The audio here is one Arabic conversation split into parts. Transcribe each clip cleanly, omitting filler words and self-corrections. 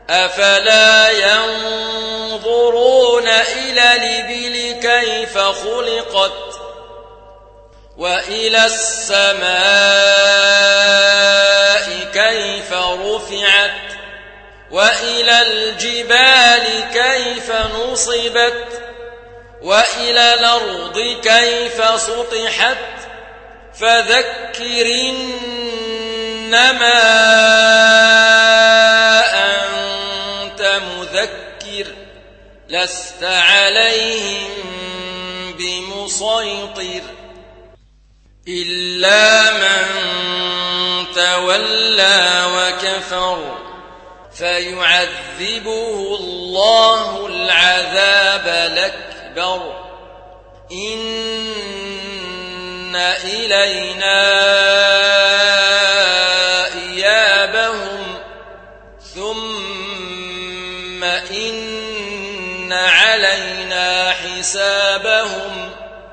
أفلا ينظرون إلى الإبل كيف خلقت وإلى السماء كيف رفعت وإلى الجبال كيف نصبت وإلى الأرض كيف سطحت فذكر إنما أنت مذكر لست عليهم بمسيطر إلا من تولى وكفر فيعذبه الله العذاب الأكبر إن إلينا إيابهم ثم إن علينا حسابهم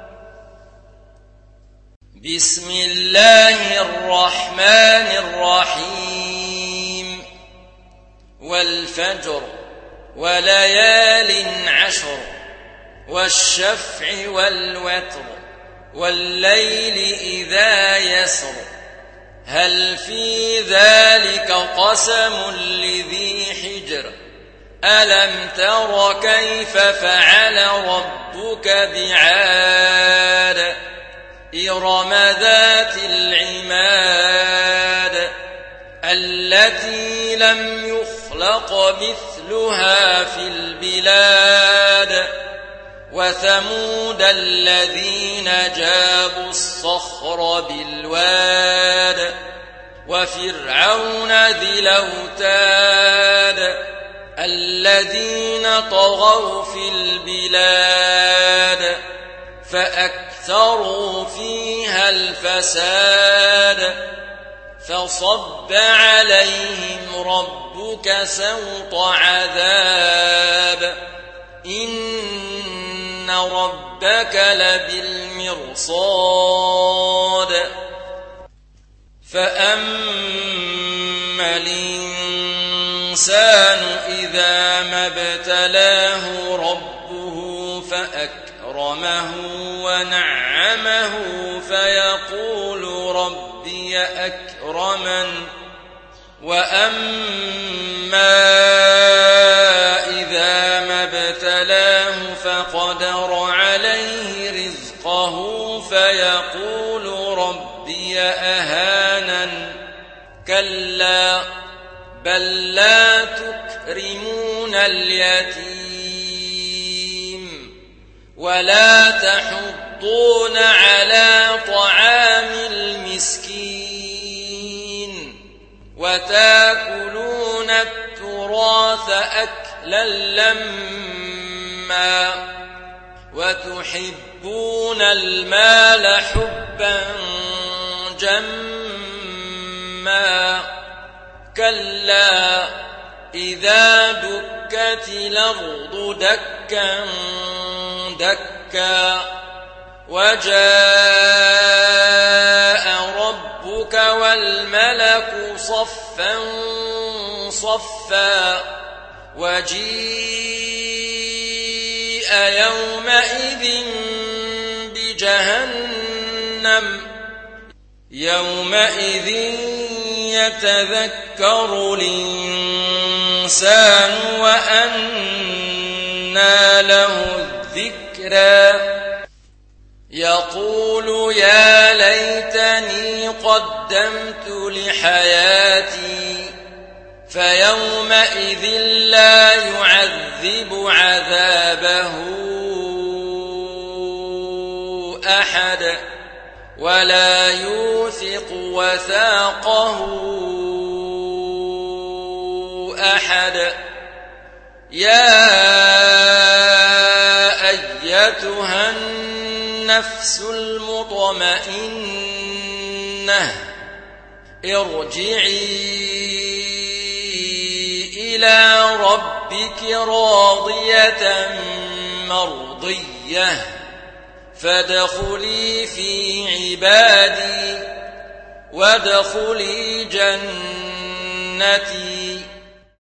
بسم الله الرحمن الرحيم والفجر وليال عشر والشفع والوتر والليل إذا يسر هل في ذلك قسم لذي حجر ألم تر كيف فعل ربك بعاد إرم ذات العماد التي لم يخلق مثلها في البلاد وثمود الذين جابوا الصخر بالواد وفرعون ذي الأوتاد الذين طغوا في البلاد فأكثروا فيها الفساد فصب عليهم ربك سوط عذاب إن ربك لبالمرصاد فأما الإنسان إذا ما ابتلاه ربه فأكرمه ونعمه فيقول ربي أكرمن وأما إذا ما ابتلاه فقدر عليه رزقه فيقول ربي أهانن كلا بل لا تكرمون اليتيم ولا تحضون على طعام المسكين وتأكلون التراث أكلا لما وتحبون المال حبا جما كلا إذا دكت الأرض دكا دكا وجاء ربك والملك صفا صفا وجيء يومئذ بجهنم يومئذ يتذكر الإنسان وأنى له الذكرى يقول يا ليتني قدمت لحياتي فيومئذ لا يعذب عذابه أحد ولا يوثق وثاقه أحد يا أيتها النفس المطمئنة ارجعي إلى ربك راضية مرضية فادخلي في عبادي وادخلي جنتي